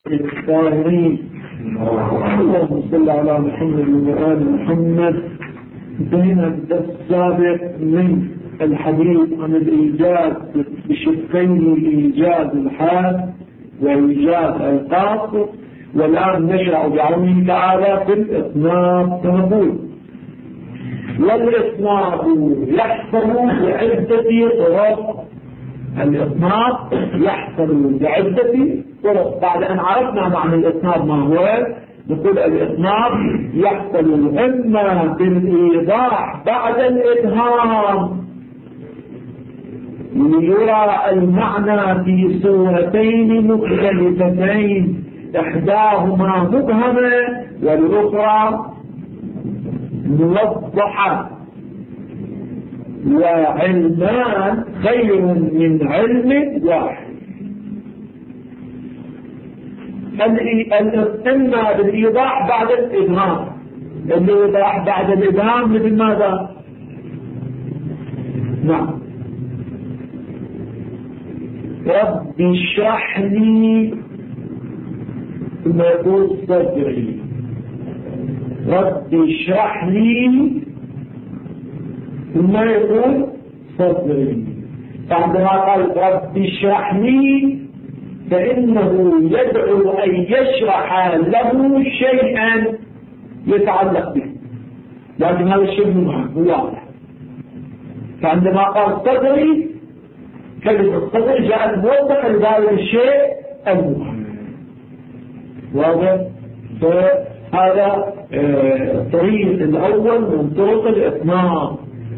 الطاهرين. اللهم صل على محمد وآل محمد. انتهينا الدرس السابق من الحديث عن الإيجاز بشقين: إيجاز الحال وإيجاز القاصر، والآن نشرع بعونه تعالى في الإطناب. فنقول: والإطناب يحصل بعدة طرق. الإطناب يحصل بعدة طرق. بعد أن عرفنا معنى الإطناب ما هو، نقول الإطناب يحصل إما بالإيضاح بعد الإبهام ليرى المعنى في صورتين مختلفتين، إحداهما مبهمة والأخرى موضحة. وعلمان خير من علم واحد. إما بالإيضاح بعد الإبهام. الإيضاح بعد الإبهام مثل ماذا؟ نعم: رب اشرح لي، ثم يقول صدري. رب اشرح لي ثم يقول صدري. فعندما قال رب اشرح لي فإنه يدعو أن يشرح له شيئا يتعلق به، لكن هذا الشيء مهم واضح. فعندما قال صدري، كلمة الصدر جاءت موضحة لهذا الشيء المهم. واضح؟ فهذا الطريق الأول من طرق الإطناب.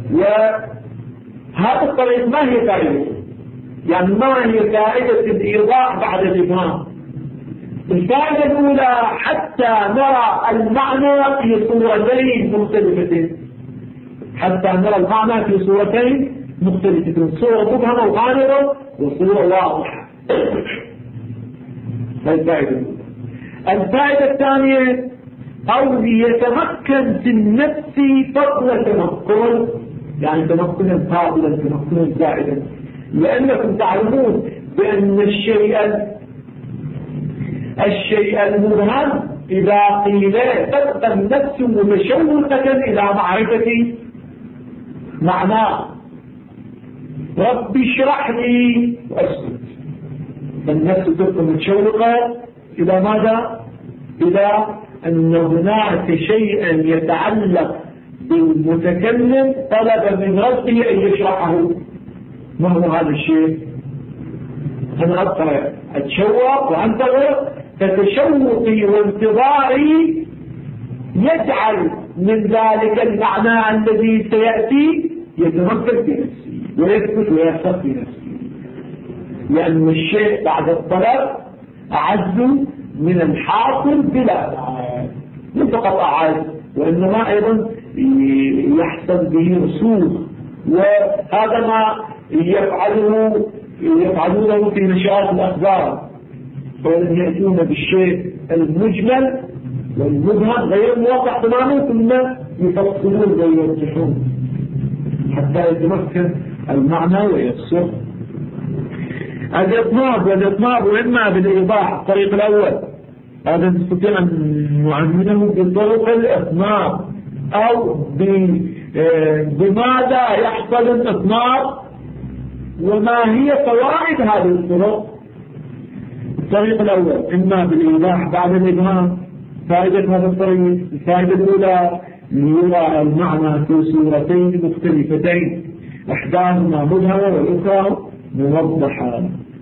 وهذا الطريق ما هي فائدة؟ يعني ما هي فائدة الإيضاح بعد الإبهام؟ الفائدة الأولى: حتى نرى المعنى في صورتين مختلفتين. حتى نرى المعنى في صورتين مختلفتين، صورة مبهمة وغامضة وصورة واضحة. الفائدة الثانية: أو ليتمكن في النفس فضل تمكن، يعني تمكنا فاضلا تمكنا زائدا. لأنكم تعلمون بأن الشيء المبهم إذا قيل تبقى النفس متشوقة إلى معرفة معناه. رب اشرح لي وأسكت. النفس تبقى متشوقة إلى ماذا؟ إلى أن هناك شيئا يتعلق بالمتكلم طلب من ربه أن يشرحه. ما هو هذا الشيء؟ أنا أبقى أتشوق وأنتظر، فتشوقي وانتظاري يجعل من ذلك المعنى الذي سيأتي يتمكن في نفسي ويثبت ويحصل في نفسي، لأن الشيء بعد الطلب أعز من الحاصل بلا مو فقط أعز، وإنما أيضا يحصل به رسوخ. وهذا ما يفعلونه في نشاط الأخبار، فإن يأتون بالشيء المجمل والمبهم غير موضح تماما، ثم يفصلون ويوضحون حتى يتمكن المعنى ويفسر. الإطناب إما بالإيضاح الطريق الأول، هذا نستطيع أن نعمله بطرق الإطناب، أو بماذا يحصل الإطناب وما هي فوائد هذه الطرق. الطريق الأول إما بالإيضاح بعد الإبهام. فائدة هذا الطريق: الفائدة الأولى: ليرى المعنى في صورتين مختلفتين، إحداهما مبهمة والأخرى موضحة.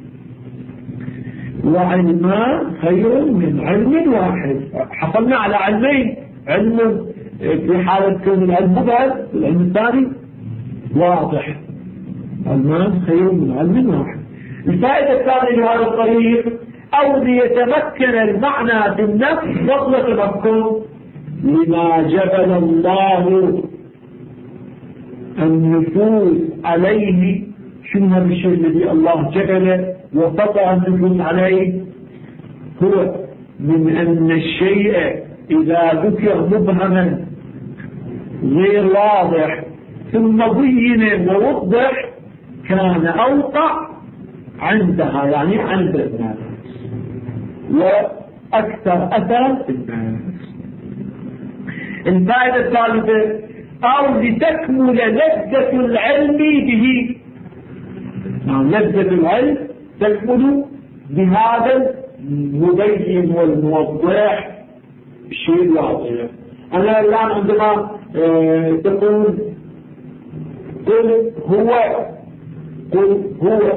وعلمان خير من علم واحد. حصلنا على علمين: علم في حالة كون العلم مبهم، والعلم الثاني واضح. علمان خير من علم واحد. الفائدة الثانية لهذا الطريق: أو ليتمكن المعنى في النفس فضل تمكن لما جبل الله النفوس عليه. شنو هذا الشيء الذي الله جبله وفطر النفوس عليه؟ هو من أن الشيء إذا ذكر مبهما غير واضح ثم بين ووضح كان أوقع عندها، يعني عند الناس. وأكثر أثر في الناس. الفائدة الثالثة أو لتكمل لذة العلم به. لذة العلم تكمل بهذا المبين والموضح الشيء الواضح. أنا الآن عندما تقول قل هو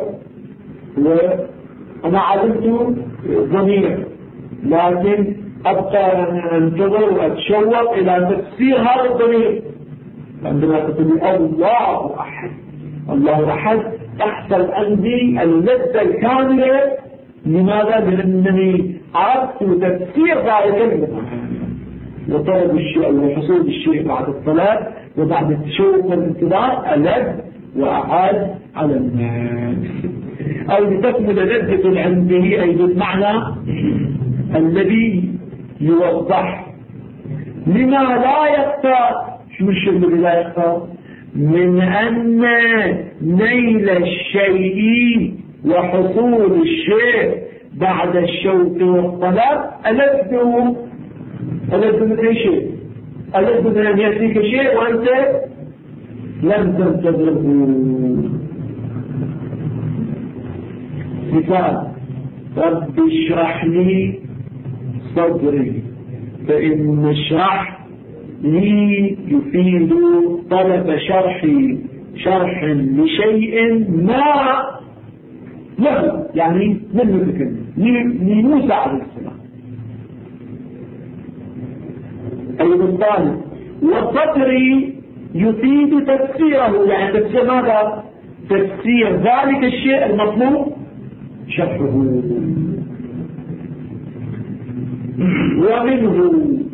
وأنا علمت ضمير، لكن أبقى أنتظر وأتشوق إلى تفسير هذا الضمير. عندما تقول الله أحد، الله أحد، تحصل عندي اللذة الكاملة. لماذا؟ لأنني عرفت تفسير ذلك المعنى وطلب الشيء وحصول الشيء بعد الطلب وبعد التشوق والانتظار ألذ وأعاد على الناس. أو لتكمل لذة العلم به، أي بالمعنى الذي يوضح لما لا يختار. شو الشيء الذي لا يختار؟ من أن نيل الشيء وحصول الشيء بعد الشوق والطلب ألذ من أي شيء، ألذ من أن يأتيك شيء وأنت لم تنتظره. مثال: رب اشرح لي صدري، فإن اشرح لي يفيد طلب شرح لشيء ما له، يعني من المتكلم لموسى عليه السلام. أي بالطالب. وصدري يفيد تفسيره، يعني تفسير ماذا؟ تفسير ذلك الشيء المطلوب شرحه. ومنه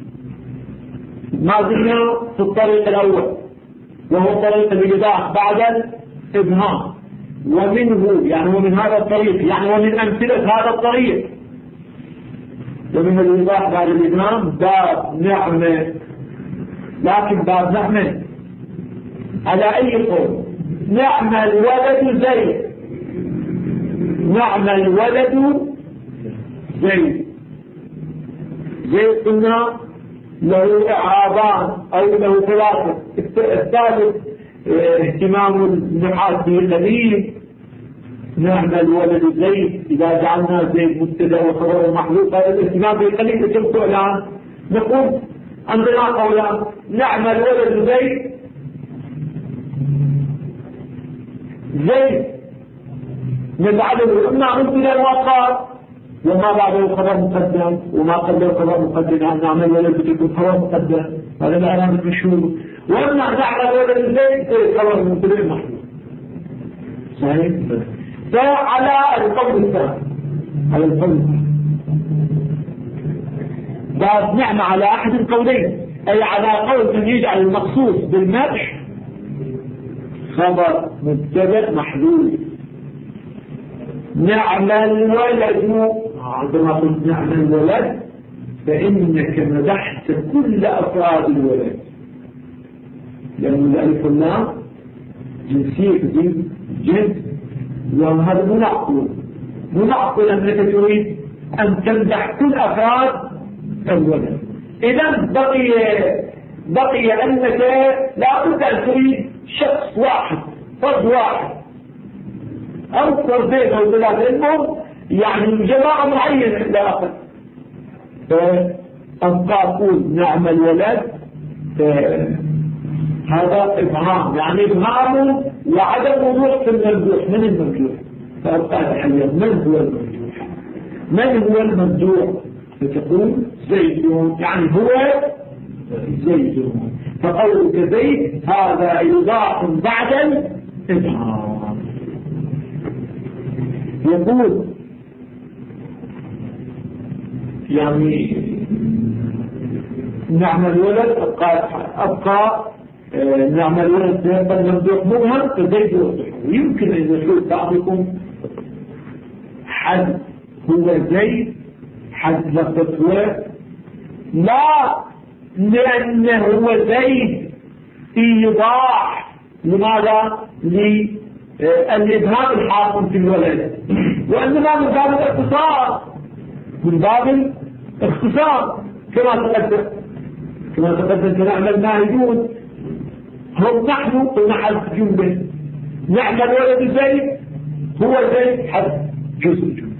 ما زلنا في الطريق الأول وهو طريق الإيضاح بعد الإبهام. ومنه يعني ومن هذا الطريق، يعني ومن أمثلة هذا الطريق. ومن الإيضاح بعد الإبهام باب نعمة، لكن باب نعمة على أي قول؟ نعم الولد زيد، نعم الولد زيد. زيد قلنا له إعرابان أو له ثلاثة. الثالث اهتمام النحاس به الذي نعم الولد زيد. إذا جعلنا زيد مبتدا وخبره محذوف، هذا الاهتمام بالقليل يجب الآن نقول عندنا قولان: نعم الولد زيد، زيد من بعده إما مبتدا وقال وما بعده خبر مقدم، وما قبله خبر مقدم. نعم الولد بتكون خبر مقدم، هذا الإعراب المشهور. وإما نعم الولد زيد خبر مبتدا محذوف. صحيح؟ فعلى القول الثاني، على القول الثاني باب نعمة على أحد القولين، أي على قول من يجعل المخصوص بالمدح خبر مبتدأ محذوف. نعم الولد، عندما قلت نعم الولد فإنك مدحت كل أفراد الولد، لأن الألف واللام جنسية جنس، وهذا منعقل أنك تريد أن تمدح كل أفراد الولد. إذا بقي أنك لا بد أن تريد شخص واحد، فرد واحد أو فردين أو ثلاثة، المهم يعني جماعة معينة عند آخر. فأبقى أقول نعم الولد، هذا إبهام، يعني إبهام وعدم وضوح في الممدوح. من الممدوح؟ فأبقى أتحير من هو الممدوح؟ من هو الممدوح؟ فتقول زيد، يعني هو زيد. فقولك زيد هذا إيضاح بعد الإبهام. يقول يعني نعم الولد أبقى نعم الولد سيبقى الممدوح مبهم فزيد يوضح. يمكن أن يقول بعضكم حد هو زيد، حد لفتوى، لا، لأنه هو زيد إيضاح. لماذا؟ للإبهام الحاصل في الولد، وإنما من باب الاختصار. من باب الاختصار كما تقدم فنعمل ماهدون هم نحن قلنا حذف جملة نعمل ولد زيد هو زيد حذف جزء جملة.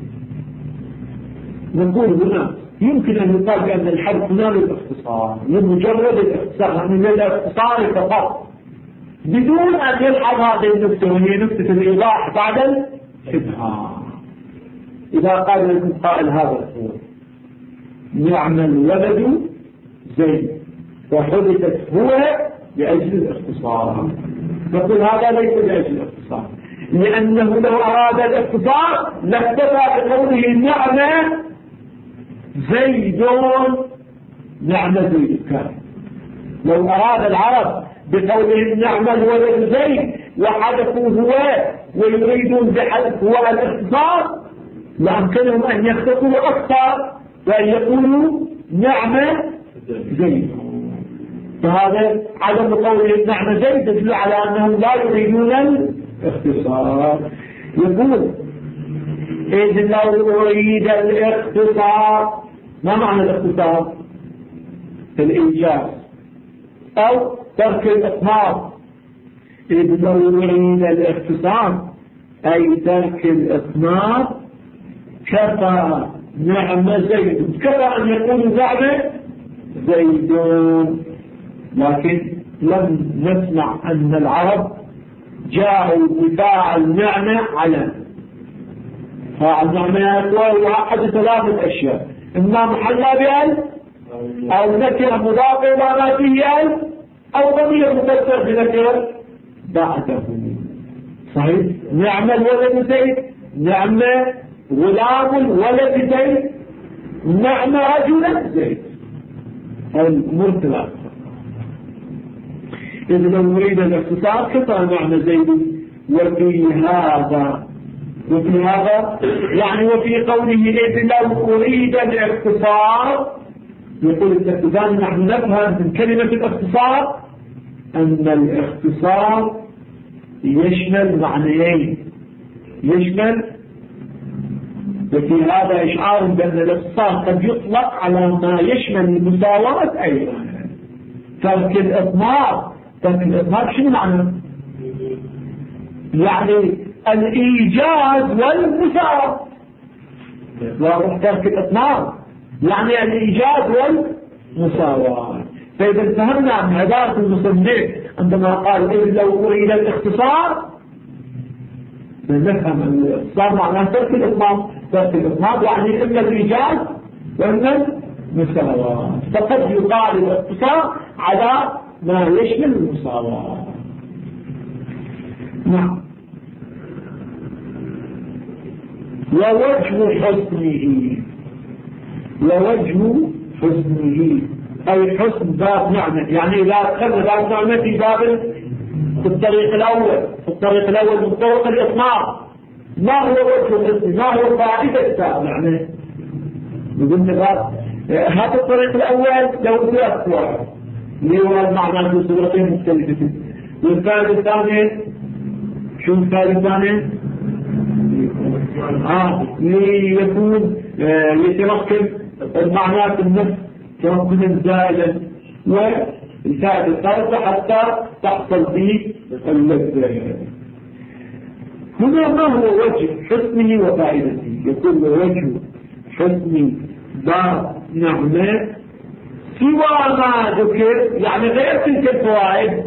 نقول هنا يمكن أن يقال بأن الحذف هنا للاختصار لمجرد الاختصار من الاختصار فقط بدون أن يلحظ هذه النكتة وهي نكتة الإيضاح بعد الإبهام. إذا قال لكم قائل هذا القول نعم الولد زيد وحدثت هو لأجل الاختصار، نقول هذا ليس لأجل الاختصار، لأنه لو أراد الاختصار لاكتفى بقوله نعم زيد نعم زيد كان. لو أراد العرب بقوله نعم الولد زيد وحدثوا هو ويريدون بحذف هو الاختصار لأمكنهم أن يختصروا أكثر وأن يقولوا نعم زيد. فهذا عدم قوله نعم زيد يدل على أنهم لا يريدون الاختصار. يقول إذ لو أريد الاختصار، ما معنى الاختصار؟ الإيجاز أو ترك الإطلاق. إذ لو أريد الاختصار أي ترك الإطلاق كفى نعم زيد، كفى أن يقول نعم زيدون. لكن لم نسمع أن العرب جاءوا بفاعل نعمة على فاعل نعمة وهو أحد ثلاثة أشياء، إما محلى بأل أو نكرة مضافة إلى ما فيه أل أو ضمير مفسر بنكرة بعده. صحيح نعم الولد زيد، نعم غلام الولد زيد، نعم رجل زيد، الأمور ثلاثة. إذ لو أريد الاختصار كفى نعم زيد. وفي هذا يعني وفي قوله إذ لو أريد الاختصار يقول التكتبان نحن نفهم من كلمة الاختصار أن الاختصار يشمل معنيين، يشمل وفي هذا إشعار بأن الاختصار قد يطلق على ما يشمل المساواة أيضا. ترك الإطلاق شنو معنى؟ يعني الإيجاز والمساواة. واضح ترك الإطلاق يعني الإيجاز والمساواة. فإذا فهمنا من عبارة المصنف عندما قال إذ لو أريد الاختصار نفهم الاختصار معناه ترك الإطلاق. ترك الإطلاق يعني إما الإيجاز وإما المساواة، فقد يقال الاختصار على ما يشمل المساواة. نعم. ووجه حسنه أي حسن باب نعمة، يعني إذا أدخلنا باب نعمة في باب في الطريق الأول من طرق الإطلاق، ما هو وجه حسنه؟ ما هو فائدة باب نعمة؟ نقول باب هذا الطريق الأول له ثلاث فوائد اللي هو المعنى في صورتين مختلفتين. والفائدة الثانية شو الفائدة الثانية؟ ليكون يتركب المعنى في النفس تركبا زائدا، والفائدة الثالثة حتى تحصل به اللذة. هنا ما هو وجه حسنه وفائدته؟ يقول وجه حسن باب نعمة سوى ما ذكر، يعني غير تلك الفوائد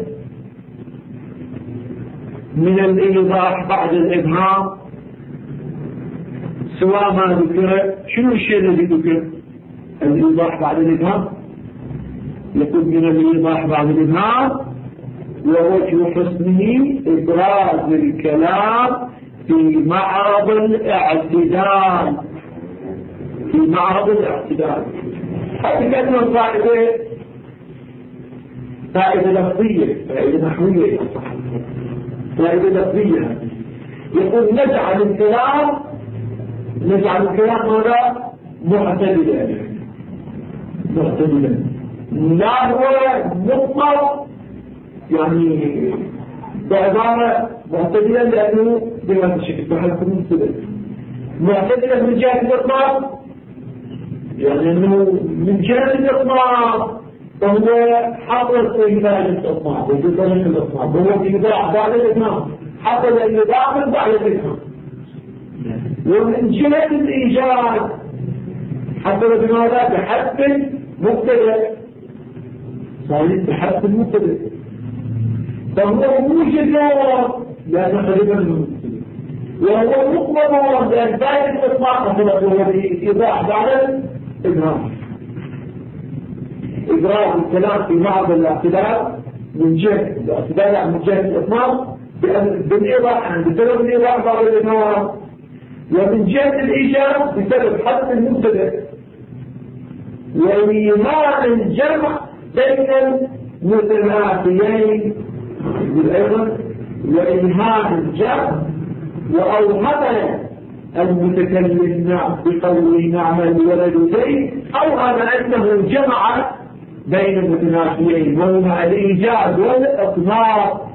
من الإيضاح بعد الإبهام. سوى ما ذكر، شنو الشيء الذي ذكر؟ الإيضاح بعد الإبهام. يقول من الإيضاح بعد الإبهام ووجه حسنه إبراز الكلام في معرض الاعتدال. هذه كلمة فائدة لفظية، فائدة نحوية، فائدة لفظية. يقول نجعل الكلام هذا معتدلا، لا هو مطلق يعني بعبارة معتدلا لأنه بهذا الشكل بحث من سبب معتدلا من جهة الإطلاق يعني أنه من جهة الإطلاق فهو حصل في هذا الإطلاق وفي طريق الإطلاق هو في إباحة بعد الإتمام حصل أن يداخل بعد الإتمام. ومن جهة الإيجاد حصل بماذا؟ بحد مبتدأ صحيح بحد المبتدأ فهو موجد لأن قريبا من المبتدأ وهو مطلب لأن ذلك الإطلاق حصل وهو إباحة بعد الإتمام. إجراء الكلام في بعض الاعتدال من جهة الاعتدال من جهة الإطلاق بالإضاءة بسبب الإضاءة بعض الإمارات ومن جهة الإيجاب بسبب حد المبتدأ وإيمان الجمع بين المتنافيين بالأيضا وإيمان الجمع وأوهم المتكلم بقوله نعمل الولد زيد أوهم أنه جمع بين المتنافيين وهما الإيجاد والإطلاق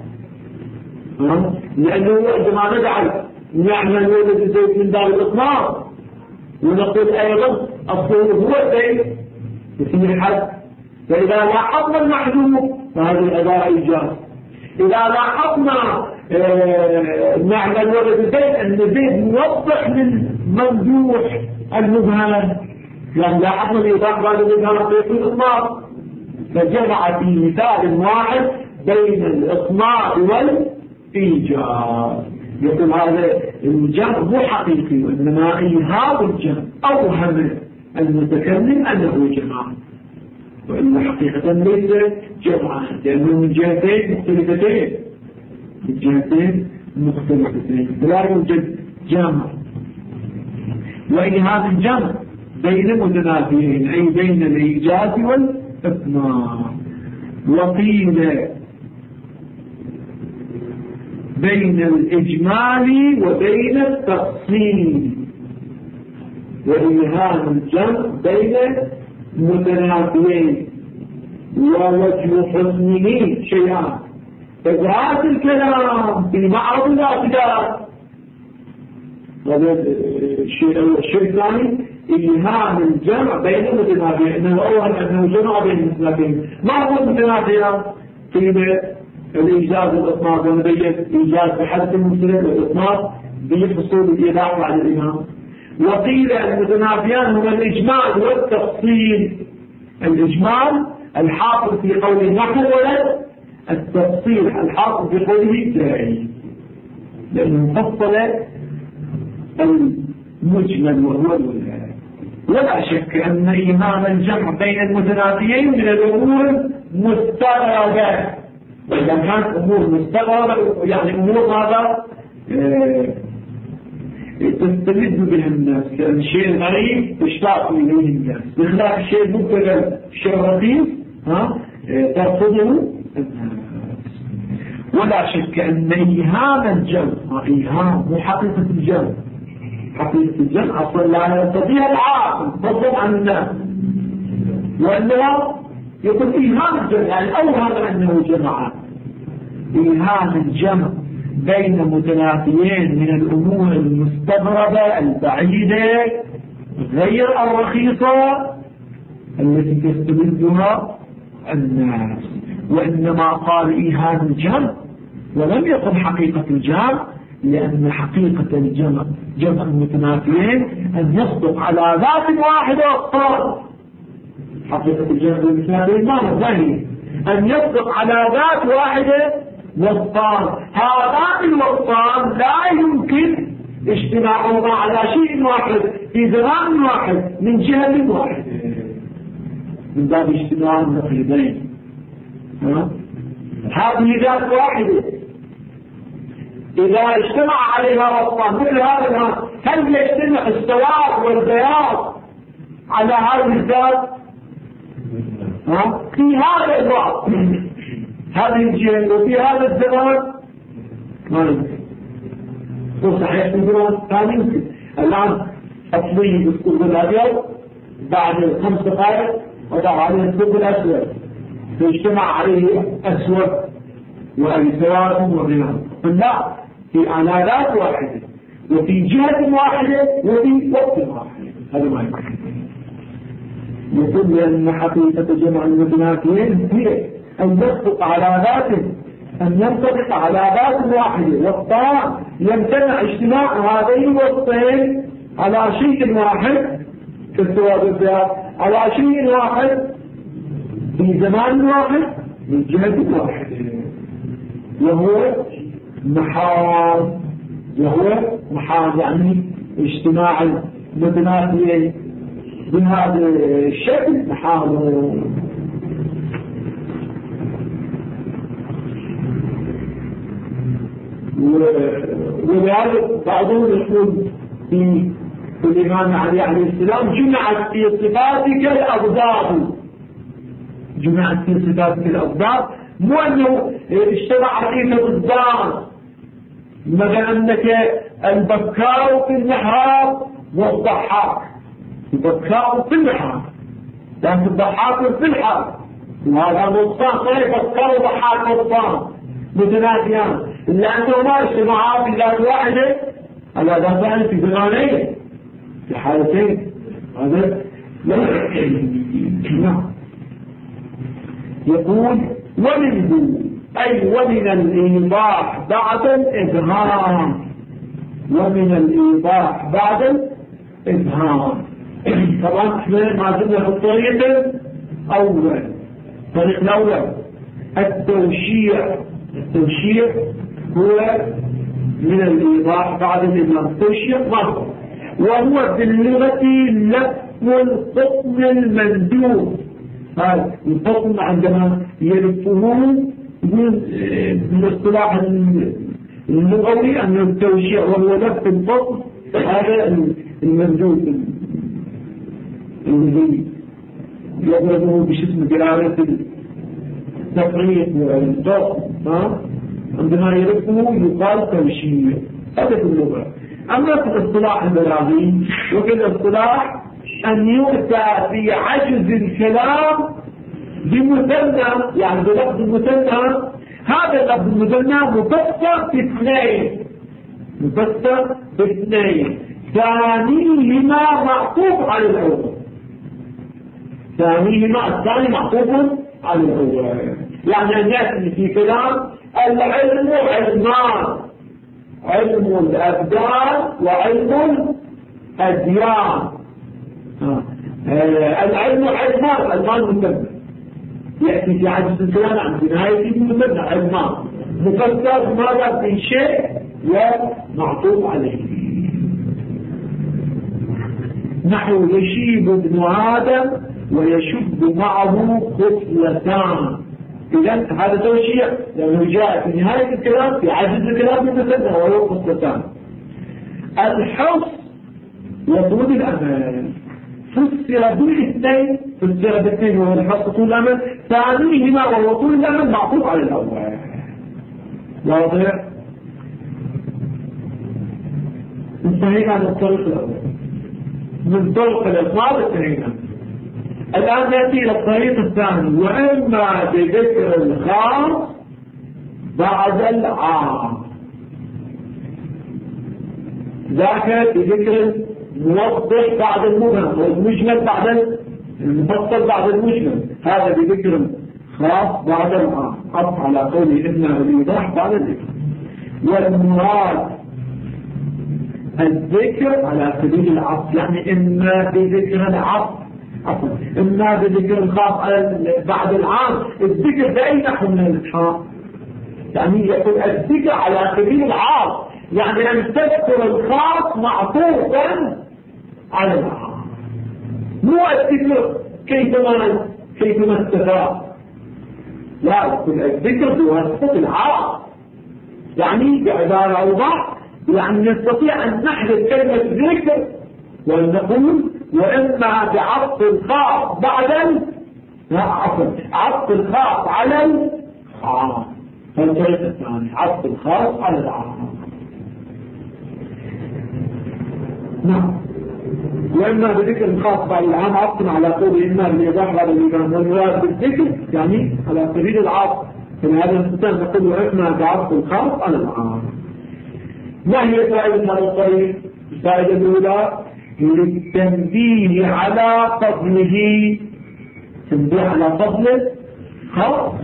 لأنه عندما نجعل نعمل الولد زيد من باب الإطلاق ونقول أيضا الصور هو زيد في حد فإذا لاحظنا المحذوف فهذه الأداة إيجاد. إذا لاحظنا نعمل الولد زيد أن زيد موضح للممدوح المبهم يعني لاحظنا الإضافة بعد الإبهام في الإطلاق فجمع في مثال واحد بين الإطلاق والإيجاد. يقول هذا الجمع مو حقيقي وإنما إيهاب الجمع أوهم المتكلم أنه جمع وإن حقيقة ليس جمعا لأنه من جهتين مختلفتين من جهتين مختلفتين فلا يوجد جمع. وإيهاب الجمع بين متنافيين أي بين الإيجاز والإطلاق. وقيل بين الإجمال وبين التفصيل. وإيهاب الجمع بين متنافيين ووجه حسنه شيئان فجاءت الكلام في معرض الاعتدال. هذا الشيء الثاني إيهام الجمع بين المتنافيين إنه أول أنه جمع بين المتنافيين. ما هو المتنافيين؟ قيل الإيجاز والإطلاق ونبين إيجاز بحد المسلم والإطلاق بحصول الإضافة على الإمام. وقيل المتنافيان هما الإجمال والتفصيل. الإجمال الحاصل في قوله نحو ولد التفصيل الحاصل في قوله داعي لأنه فصل المجمل وهو الولد. ولا شك أن إيهام الجمع بين المتنافيين من الأمور مستغربة وإذا كانت أمور مستغربة يعني أمور هذا تستمد بها الناس لأن الشيء الغريب تشتاق إليه الناس بخلاف الشيء المبتدأ الشيء الرخيص ترفضه الناس. ولا شك أن إيهام الجمع إيهام مو حقيقة الجمع. حقيقة الجمع أصلا لا يستطيع العاقل فضل عن الناس وأنه يقول إيهام الجمع يعني أوهم أنه جمع. إيهام الجمع بين متنافيين من الأمور المستغربة البعيدة غير الرخيصة التي تستمدها الناس. وإنما قال إيهام الجمع ولم يقل حقيقة الجمع لأن حقيقة الجمع جمع المتنافيين أن يصدق على ذات واحدة وقال حقيقة الجمع المتنافيين ما نظهر أن يصدق على ذات واحدة وصفان. هذان الوصفان لا يمكن اجتماعهما على شيء واحد في زمان واحد من جهة واحدة من باب اجتماع النقيضين. هذه ذات واحدة إذا اجتمع عليها وصفان مثل هذا هل يجتمع السواد والبياض على هذه الذات في هذا الوقت هذه الجهة وفي هذا الزمان ما يمكن. صحيح في الزمان ثاني يمكن. الآن أصلي بالثوب الأبيض بعد 5 دقائق وضع عليه الثوب الأسود فيجتمع عليه أسود وسواد وبياض. لا في آلات واحدة وفي جهة واحدة وفي وقت واحد. هذا ما يمكن. يقول لأن حقيقة جمع المتنافيين هي أن يطبق على ذاته، أن ينطبق على ذات واحدة، والطاعة يمتنع اجتماع هذين الوصفين على شيء واحد كالثواب الذات، على شيء واحد في زمان واحد من جهة واحدة، وهو محال يعني اجتماع المتنافيين بهذا الشكل محال. ولذلك بعضهم يقول في الإمام علي عليه السلام جمعت في صفاتك الأضداد، جمعت في صفاتك الأضداد، مو أنه اجتمع فيك ضدان، مثلا أنك البكار في المحراب والضحاك، البكار في المحراب لكن الضحاك في الحرب، وهذا نقصان غير بكار وضحاك نقصان متنافيان، إلا أنه ما اجتمعا في ذات واحدة على ذاتان في زمانين في حالتين. هذا لا يقول ومنه أي ومن الإيضاح بعد الإظهار، ومن الإيضاح بعد الإظهار. طبعا احنا ما زلنا في الطريق الأول، الطريق الأول التوشيع هو من الإيضاح بعد الإظهار. التوشيع مصر، وهو باللغة لف القطن المندوب. هذا القطن عندما يلفه بالاصطلاح اللغوي أن التوشيع وهو لف القطن، هذا المندوب الذي يضربه بشسم دلالة التفريق والضغط، عندما يلفه يقال توشيع. هذا في اللغة. أما في الاصطلاح البلاغي وفي الاصطلاح أن يؤتى في عجز الكلام بمثنى، يعني بلفظ المثنى، هذا اللفظ المثنى مفسر باثنين، ثانيهما معطوف على الأول، الثاني معطوف على الأول، يعني أن يأتي في كلام العلم علمان، علم الأبدان وعلم الأديان. العلم علمان مثنى، يأتي في عجز الكلام عن نهاية المثنى علمان مفسر ماذا في شيء ومعطوف عليه. نحو يشيب ابن آدم ويشب معه خصلتان. إذا هذا توشيع لأنه جاء في نهاية الكلام في عجز الكلام المثنى وهو خصلتان. الحص وطول الأمل فسر بالاثنين وهو الحص طول الأمل، ثانيهما وهو طول الأمل معطوف على الأول. واضح؟ انتهينا عن الطريق الأول، من طرق الإطلاق انتهينا. الآن نأتي إلى الطريق الثاني، وإما بذكر الخاص بعد العام، ذاك بذكر الموضح بعد المبهم والمجمل بعد المفصل بعد المجمل، هذا بذكر خاص بعد العام، حط على قوله إنه الإيضاح بعد الذكر. والمراد الذكر على سبيل العطف، يعني إما بذكر العطف، إما بذكر الخاص بعد العام. الذكر بأي نحو من الإسحاق، يعني يقول الذكر على سبيل العطف، يعني أن تذكر الخاص معطوفا على العام، مو الذكر كيفما استفاء، لا، يقول الذكر بواسطة العام، يعني بعبارة أوضح، يعني نستطيع أن نحذف كلمة ذكر ونقول وإما بعطف الخاص عطف الخاص على العام. فالطريق الثاني عطف الخاص على العام. نعم. وإما بذكر الخاص بعد العام عطفا على قول إما بالإضافة بعد الإمام، والمراد بالذكر يعني على سبيل العطف. فلهذا نستطيع نقول وإما بعطف الخاص على العام. ما هي فائدة هذا الطريق؟ الفائدة الأولى للتنبيه على فضله، تنبيه على فضل خاص،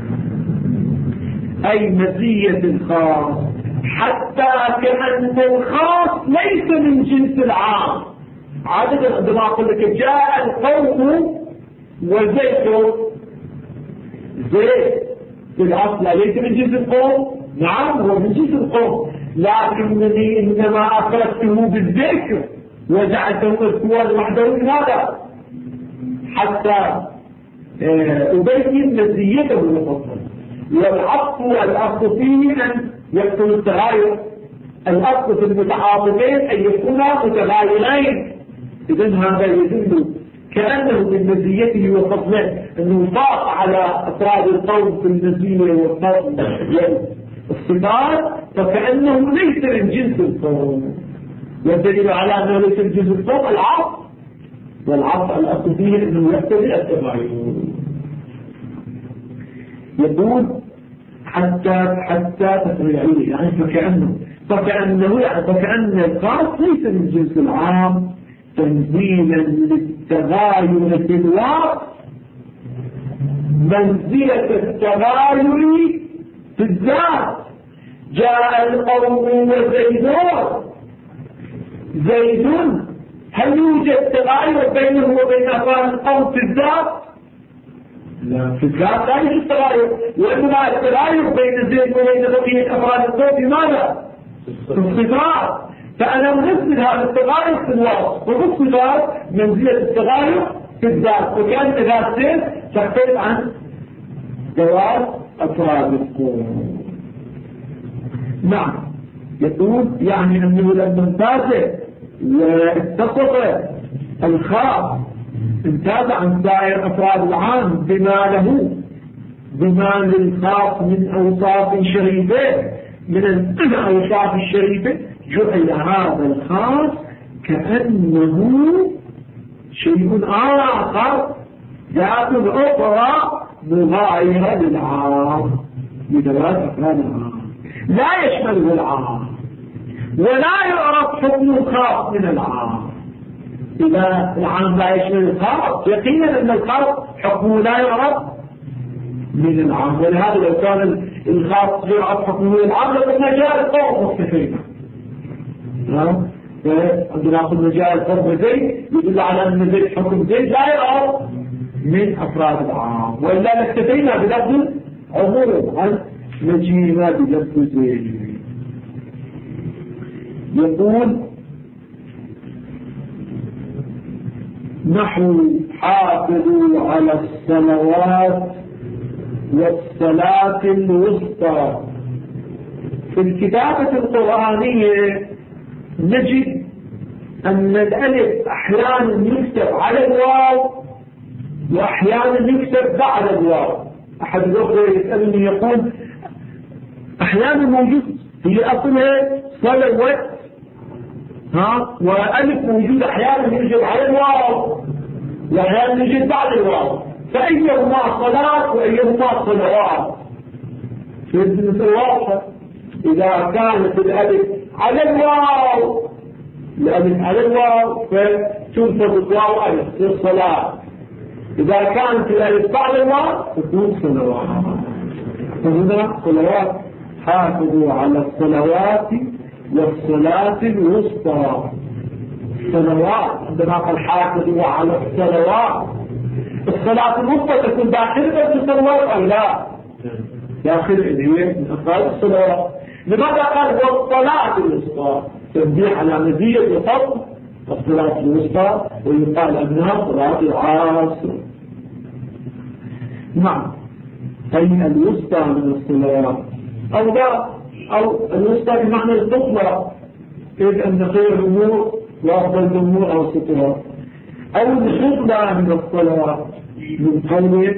أي مزية الخاص، حتى كأن الخاص ليس من جنس العام. عادة عندما أقول لك جاء القوم وزيت، زيت في الأصل ليس من جنس القوم، نعم هو من جنس القوم، لكنني إنما أفردته بالذكر وجعلته مذكورا وحده. لماذا؟ حتى أبين مزيته وفضله. والعطف والأصل فيه أن يكون التغاير، الأصل في المتعاطفين أن يكونا متغايرين. إذن هذا يدل كأنه من مزيته وفضله أنه فاق على أفراد القوم في المزية والفضل والصفات، فكأنه ليس من جنس القوم. والدليل على أنه ليس من جنس القوم العطف، والعطف الأصل فيه أنه يقتضي التغاير. يقول حتى تفريعيه، يعني فكأنه الخاص ليس من جنس العام، تنزيلا للتغاير في الوقت منزلة التغاير في الذات. جاء القوم وزيدون، زيد هل يوجد تغاير بينه وبين أفراد القوم في الذات؟ لا، في الذات لا يوجد تغاير، وإنما التغاير بين زيد وبين بقية أفراد القوم بماذا؟ في الصفات. فأنا منزل هذا التغاير في الوصف، وفي الصفات منزلة التغاير في الذات، وكانت ذات زيد تختلف عن ذوات أفراد القوم. نعم، يقول يعني أنه لما امتاز واتصف الخاص امتاز عن سائر أفراد العام بما للخاص من أوصاف شريفة، من الأوصاف الشريفة، جعل هذا الخاص كأنه شيء آخر، ذات أخرى مغايرة للعام، لذوات أفراد العام، لا يشمله العام، ولا يعرف حكم الخاص من العام. إذا العام لا يشمل الخاص، يقينا أن الخاص حكمه لا يعرف من العام. ولهذا لو كان الخاص يعرف حكمه من العام لقلنا جاء القوم مختلفين. عندنا قلنا جاء القوم زيد، يدل على أن زيد حكم زيد لا يعرف من أفراد العام، وإلا نكتفينا بلفظ عموم عن نجينا بلفظ زيد. يقول نحو حافظوا على الصلوات والصلاة الوسطى. في الكتابة القرآنية نجد أن الألف أحيانا يكتب على الواو وأحيانا يكتب بعد الواو. أحد الأخوة يسألني يقول أحيانا موجود هي أصلها صلوات وألف موجود أحيانا يوجد على الواو وأحيانا يوجد بعد الواو، فأيهما صلاة وأيهما صلوات؟ مثل واضحة. إذا كانت الألف على الواو، الألف على الواو فتنفذ الواو ألف في الصلاة. إذا كانت الألف بعد الواو تكون صلوات. فهنا صلوات، حافظوا على الصلوات والصلاة الوسطى. الصلوات عندما قال حافظوا على الصلوات، الصلاة الوسطى تكون داخلة في الصلوات أو لا؟ داخل هي من أفراد الصلوات. لماذا قال والصلاة الوسطى؟ تنبيه على مزية وفضل الصلاة الوسطى، ويقال أنها صلاة العصر. نعم، أي الوسطى من الصلوات أو لا، أو الوسطى بمعنى القصوى، إذ أن خير الأمور وأفضل الأمور أوسطها، أو القصوى من الصلوات من قوله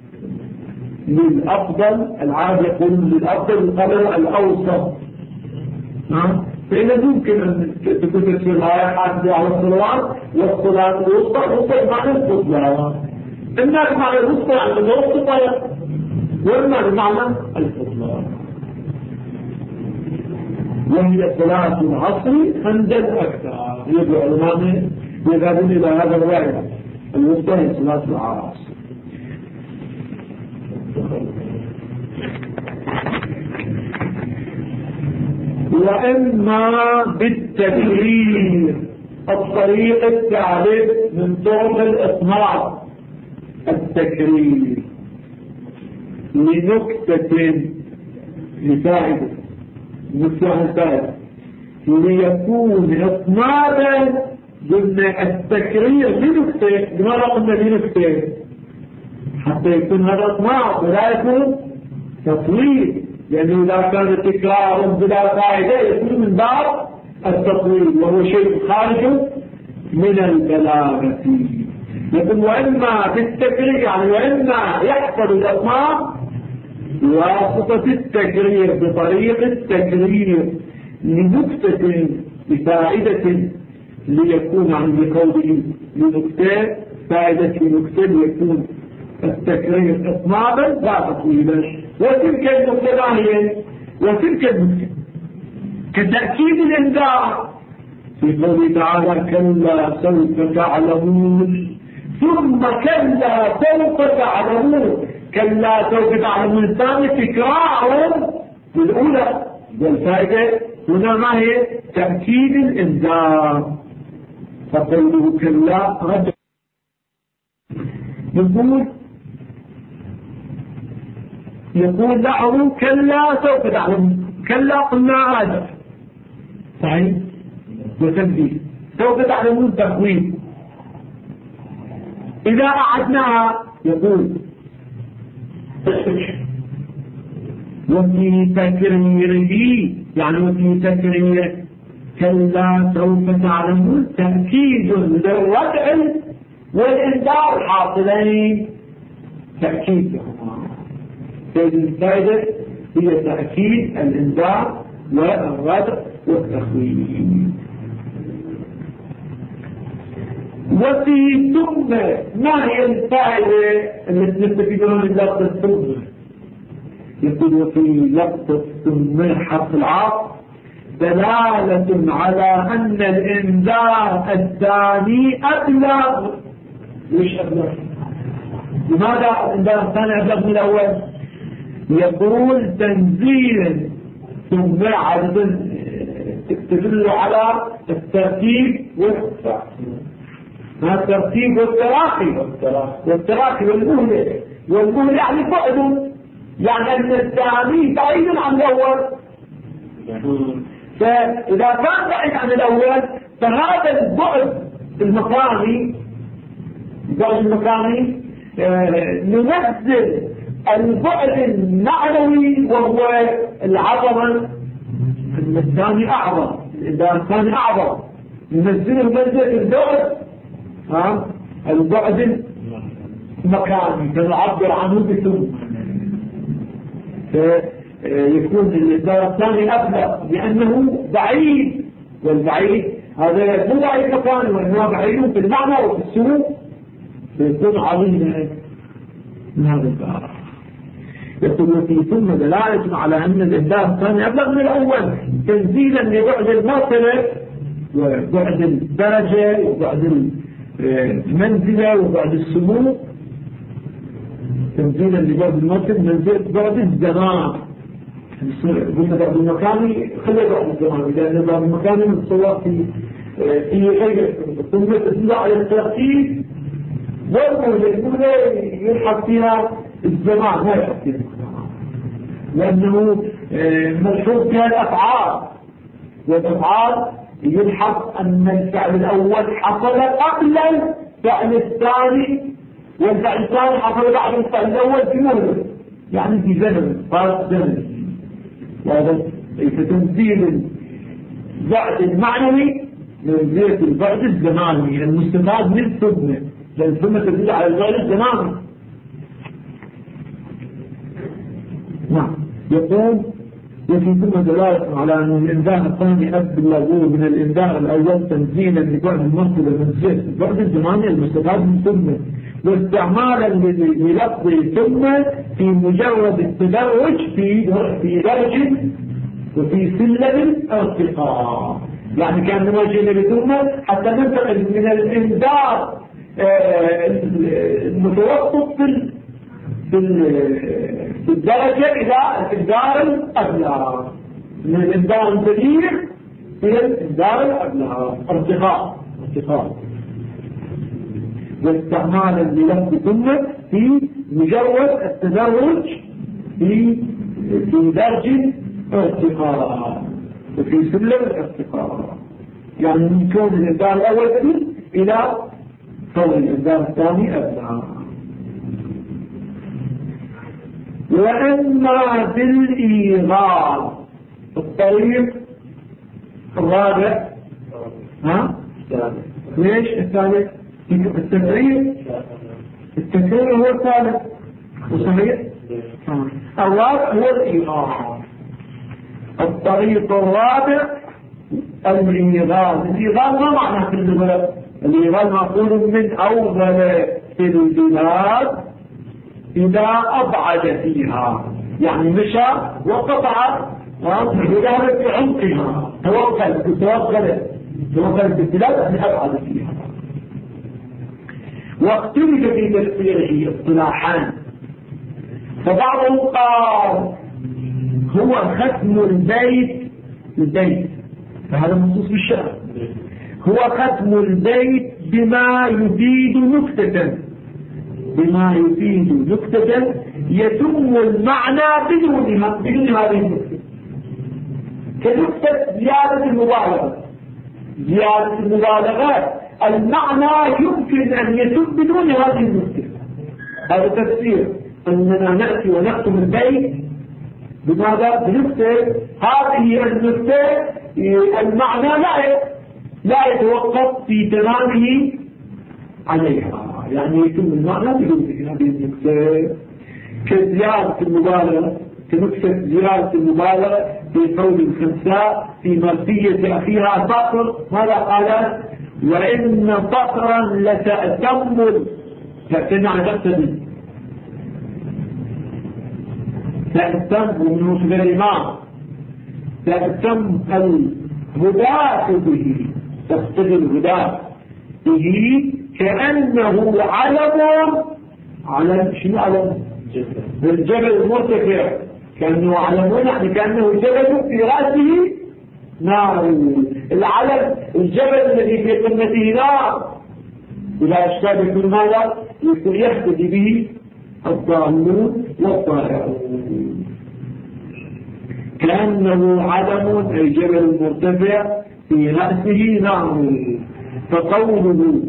للأفضل. العرب يقول للأفضل القدر الأوسط. فإذا ممكن أن تكون تفسير الآية حافظوا على الصلوات والصلاة الوسطى، الوسطى بمعنى القصوى، إما بمعنى الوسطى عند الوسطى، وإما بمعنى القصوى. وهي صلاة العصر عند أكثر. يبقى علماء يذهبون إلى هذا الرأي الوسطى صلاة العصر. وإما بالتكرير الطريق الثالث من طرق الإطلاق التكرير لنكتة لفائدة نكتة ليكون إطلاقا ضمن التكرير لنكتة. لماذا قلنا لنكتة؟ حتى يكون هذا إطلاق ولا يكون تطويل، يعني إذا كان تكرار بلا فائدة يكون من باب التطويل وهو شيء خارج من البلاغة. يقول وإما بالتكرير يعني وإما يحصل الإطلاق بواسطة التكرير بطريق التكرير لنكتة بفائدة ليكون عن قوله لنكتة فائدة لنكتة ليكون التكرير إطلاقا لا تطويلا. وتلك النكتة هي وتلك النكتة كتأكيد الإنذار في قوله تعالى كلا سوف تعلمون ثم كلا سوف تعلمون. كلا سوف تعلمون الثاني تكرار بالأولى والفائدة هنا ما هي تأكيد الإنذار. فقوله كلا رجع يقول له كلا سوف تعلمون. كلا قلنا راجع صحيح وتنبيه سوف تعلمون تقويم. إذا أعدناها يقول وفي تكريره يعني وفي تكريره كلا سوف تعلمون تأكيد للردع والإنذار حاصلين. تأكيد لهما الفائدة هي تأكيد الإنذار والردع والتخويف. وفي ثم ما هي الفائدة التي نستفيدها من لفظ الثم؟ يقول وفي لفظ الثم حرف العطف دلالة على أن الإنذار الثاني أبلغ. ليش أبلغ؟ لماذا الإنذار الثاني أبلغ من الأول؟ يقول تنزيل ثم عدد تدل على الترتيب الترتيب والتراخي والمهلة يعني بعد، يعني أن الثاني بعيد عن الأول. فإذا كان بعيد عن الأول فهذا البعد المكاني ننزل البعد المعنوي وهو العظمة. الثاني أعظم، إذا الثاني أعظم ننزله منزل البعد البعد المكاني فنعبر عنه بثم. فيكون الإنذار الثاني أبلغ لأنه بعيد، والبعيد هذا مو بعيد مكاني وإنما بعيد في المعنى وفي السلوك فيكون عظيما من هذا الباب. يقول في ثم دلالة على أن الإنذار الثاني أبلغ من الأول تنزيلا لبعد المرتبة وبعد الدرجة وبعد المنزلة وبعد السمو. تنزيلا لبعد المرتبة منزلة بعد الزمان. قلنا بعد المكاني خلي بعد الزمان لأن بعد المكاني متصور في غير ثم تدل على الترتيب والمهلة يلحق فيها الزمان ما يلحق فيها الزمان لأنه ملحوظ فيها الأفعال، والأفعال يلحق أن الفعل الأول حصل قبل الفعل الثاني والفعل الثاني حصل بعد الفعل الأول في مهلة يعني في زمن فرق زمن. وهذا فتنزيل البعد المعنوي منزلة البعد الزماني المستفاد من ثم، لأن ثم تدل على البعد الزماني. نعم. يقول وفي ثم دلالة على أن الإنذار الثاني أبلغ من الإنذار الأول تنزيلا لبعد المرتبة منزلة البعد الزماني المستفاد من ثم، واستعمالا للفظ ثم في مجرد التدرج في درجة وفي سلم ارتقاء، يعني كان نوجه بدونه حتى ننتقل من الإنذار المتوسط في الدرجة إلى الإنذار الأبلغ، من الإنذار الكبير إلى الإنذار الأبلغ، ارتقاء. واستعمالا للفظ ثم في مجرد التدرج في درج ارتقاء وفي سلم الارتقاء، يعني من كون الإنذار الأول كبير إلى كون الإنذار الثاني أبلغ. وإما بالإيغاظ الطريق الرابع. ليش الثالث؟ التكرير هو الثالث وصحيح. الرابع هو الإيغاظ. الطريق الرابع الإيغاظ. الإيغاظ ما معنى في اللغة؟ الإيغاظ مأخوذ من أوغل في البلاد إذا أبعد فيها، يعني مشى وقطع وذهب في عمقها، توغل في البلاد أن أبعد فيها. واختلف في تفسيره اصطلاحان، فبعضهم قال هو ختم البيت، فهذا مخصوص بالشرع، هو ختم البيت بما يفيد نكتة، يتم المعنى بدون هذه النكتة، كنكتة زيادة المبالغة المعنى يمكن أن يتم بدون هذه النكتة. هذا تفسير أننا نأتي ونختم البيت بماذا؟ بنكتة. هذه النكتة المعنى لا يتوقف في تمامه عليها، يعني يتم المعنى بدون هذه النكتة، كزيادة المبالغة، كنكتة زيادة المبالغة في قول الخنساء في مرثية أخيها صقر، ماذا قالت؟ وإن صقرا لتأتم تأتم من وصف الإمام، تأتم الهداة به، تقصد الهداة به كأنه علم شنو علم؟ الجبل المرتفع، كأنه علم، يعني كأنه جبل في رأسه نار. العلم الجبل الذي في قمته نار، إذا أشتاد يكون ماذا؟ يحتدي به الضالون والطائعون. كأنه علم أي جبل مرتفع في رأسه نار، فقوله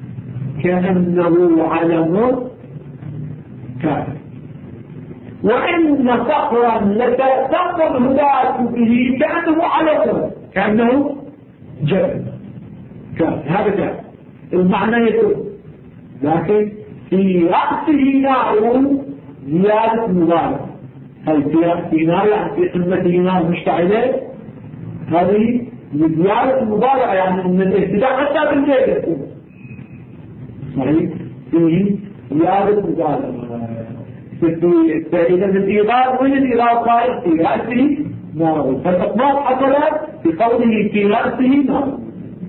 كأنه علم كافر. وإن صخرا لتأتم الهداة به كأنه علم، كأنه جبل كافر، هذا كافر المعنى يكون، لكن في رأسه نار زيادة مبالغة. هل في رأسه نار يعني في قمته نار مشتعلة؟ هذه زيادة المبالغة، يعني من الابتداء حتى بالليل صحيح فيه زيادة مبالغة. فإذا الإيغاظ وين الإيغاظ صائر؟ في رأسه نار، فالإطلاق حصل في قوله في رأسه نار.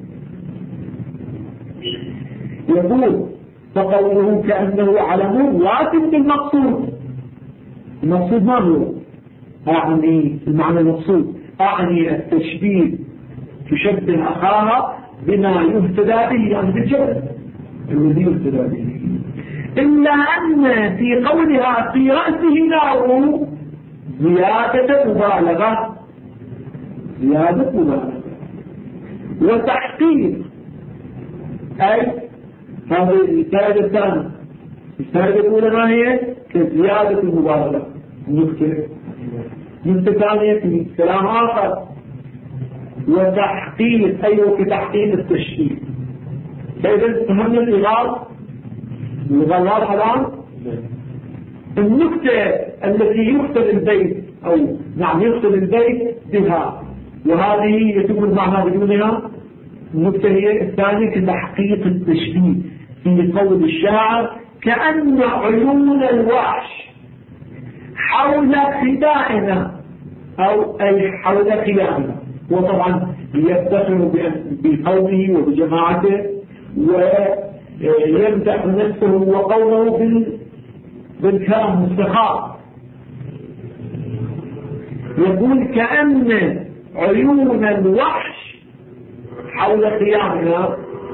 يقول فقوله كأنه علم لكن المقصود ما هو؟ أعني المعنى المقصود، أعني التشبيه، تشبه أخاها بما يهتدى به، يعني بالجبل الذي يهتدى به، إلا أن في قولها في رأسه نار زيادة مبالغة، وتحقيق، أي هذه الفائدة الثانية. الفائدة الأولى ما هي؟ كزيادة المبالغة، نكتة ثانية في كلام آخر، وتحقيق، أيوة كتحقيق التشكيل. فإذا فهمنا الإغاظ واضحة الآن. النكتة التي يقتل البيت، أو نعم يقتل البيت بها، وهذه يتم المعنى بدونها. النكتة هي الثانية كتحقيق التشبيه في قول الشاعر كأن عيون الوحش حول خدائنا أو أي حول قيامه. وطبعا يفتخر بقومه وبجماعته ويمدح نفسه وقومه بالكرم والسخاء. يقول كأن عيون الوحش حول قيامنا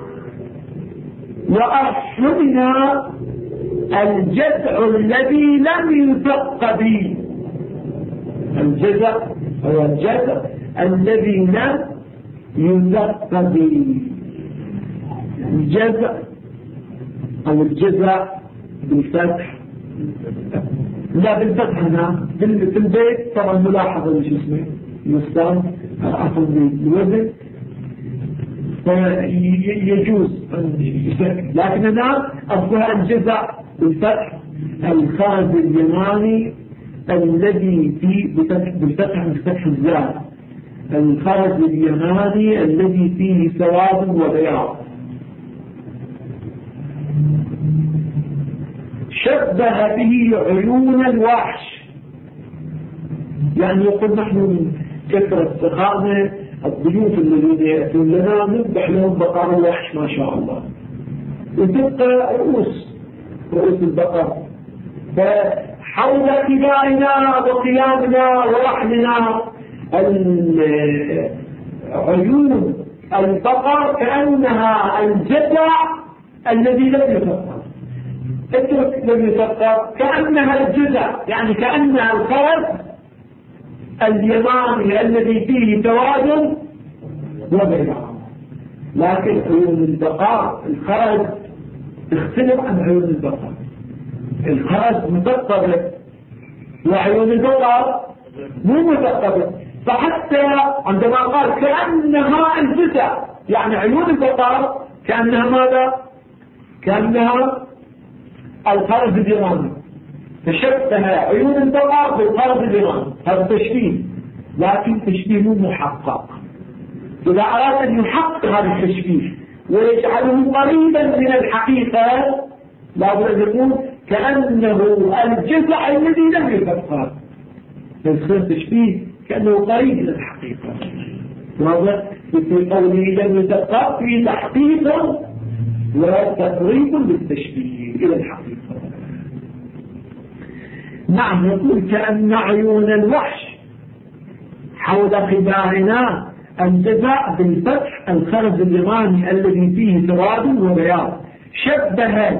وأرحمنا الجزع الذي لم يثق به. الجزع هو الجزع الذي لم يثق به. الجزع أو الجزع بالفتح، لا بالفتح هنا في البيت طبعا ملاحظة وش اسمه يستخدم أخذ بالوزن فيجوز لكن هنا أصلها الجزع بالفتح الخارج اليماني الذي فيه بالفتح الزاد الخارج اليماني الذي فيه سواد وبياض. شبه به عيون الوحش، يعني يقول نحن من كثرة سخائنا الضيوف الذين يأتون لنا نذبح لهم بقر الوحش ما شاء الله وتبقى رؤوس البقر. فحول قبائنا وقيامنا ورحمنا عيون البقر كأنها الجزع الذي لم يفكر. اترك لم يفكر كأنها الجزع، يعني كأنها الخرز اليماني الذي فيه توازن وبياض. لكن عيون البقر الخرز تختلف عن عيون البقر. الخرز مثقبة وعيون البقر مو مثقبة. فحتى عندما قال كأنها الجزع يعني عيون البقر كأنها ماذا؟ كأنها الخرز اليماني. فشبه عيون البقر بالخرز اليماني. هذا تشبيه لكن تشبيه مو محقق. إذا أراد أن يحقق هذا التشبيه ويجعله قريبا من الحقيقة لابد أن يقول كأنه الجزع الذي لم يفكر. فيصير تشبيه كأنه قريب من الحقيقة. وهذا في قوله لم يفكر في تحقيق وتقريب للتشبيه إلى الحقيقة. نعم يقول كأن عيون الوحش حول قبائنا الجزع بالفتح الخرز اليماني الذي فيه سواد وبياض. شبه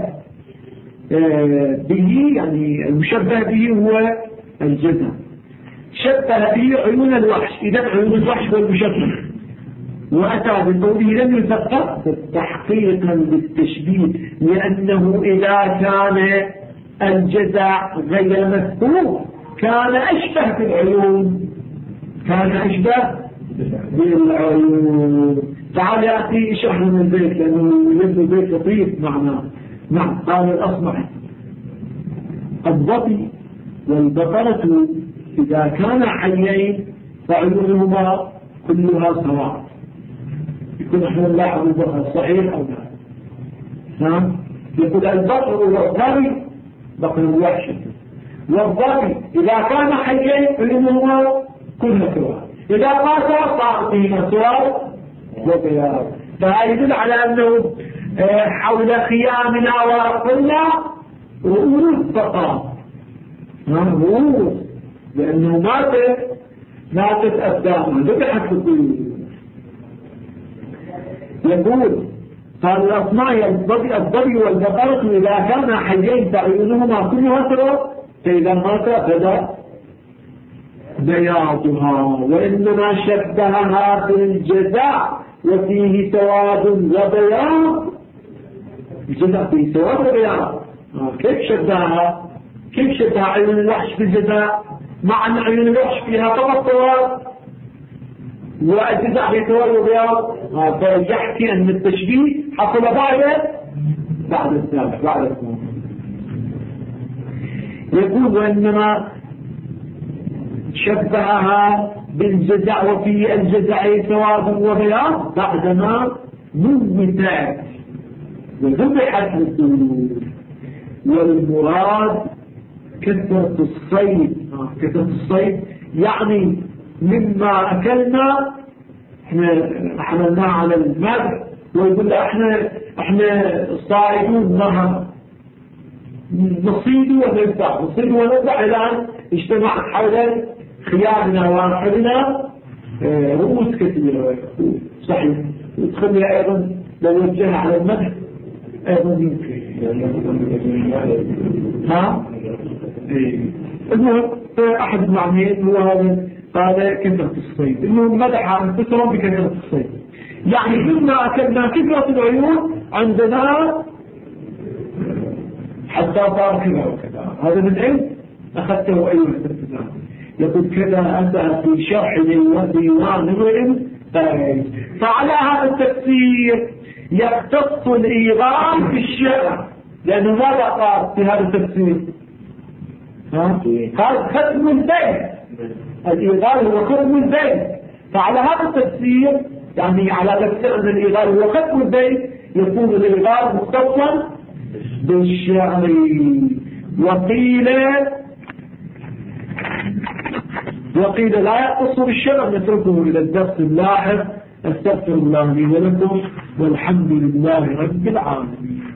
به يعني المشبه به هو الجزع. شبه به عيون الوحش. إذا عيون الوحش هو المشبه وأتى بقوله لم يثقف تحقيقا للتشبيه لأنه إذا كان الجزع غير مذكور كان أشبه بالعيون. كان أشبه بالعيون. تعال يا أخي اشرح من البيت لأنه يبدو البيت لطيف معنا. نعم قال الأصمح الضبي والبقرة إذا كان حيين فعيونهما كلها سواء. يكون احنا نلاحظ البقر صحيح أو لا؟ نعم يقول البقر والضبي بقر الوحش والضبي إذا كان حيين عيونهما كلها سواء. إذا مات صار فيهما سواء وبياض. فهذا يدل على أنه حول خيامنا ورقنا رؤوس بقر. رؤوس لأنه ماتت أبدانا ذبحت الطيور. يقول قال الأصمعي الضبي والبقرة إذا كان حيين فعيونهما كلها سواء فإذا مات بدأ بياضها. وإنما شبهها بالجزاء وفيه سواد وبياض. الجزاء فيه سواد وبياض. كيف شبهها؟ كيف شبه عيون الوحش بالجزاء مع أن عيون الوحش فيها فقط سواد والجزاء فيه سواد وبياض؟ فيحكي أن التشبيه حصل بعد السابق. يقول وإنما شبهها بالجزع وفي الجزع سواد وبياض بعدما موتت وذبحت للطيور. والمراد كثرة الصيد. كثرة الصيد يعني مما أكلنا احنا حملناه على المدح، ويقول له احنا صائدون نهر نصيد ونذبح نصيد ونذبح إلى أن اجتمعت حول خيارنا وارحلنا رؤوس كثيرة. صحيح. وتخلي أيضا لو وجهنا على المدح أيضا يمكن المهم أحد المعنيين هو هذا قال كثرة الصيد، المهم مدح أنفسهم بكثرة الصيد. يعني مما أكلنا كثرة العيون عندنا حتى صار كذا وكذا. هذا من علم أخذته أيها الأستاذ. يقول كذا أتى في شرح ديوان العلم. فعلى هذا التفسير يختص الإيغام في الشرع، لأنه ماذا قال في هذا التفسير؟ قال ختم البيت. الإيغام هو ختم البيت. فعلى هذا التفسير يعني على تفسير أن الإيغام هو ختم البيت يكون الإيغام مختصا بالشرع. وقيل لا يختص بالشرع، نتركه إلى الدرس اللاحق. استغفر الله لي ولكم والحمد لله رب العالمين.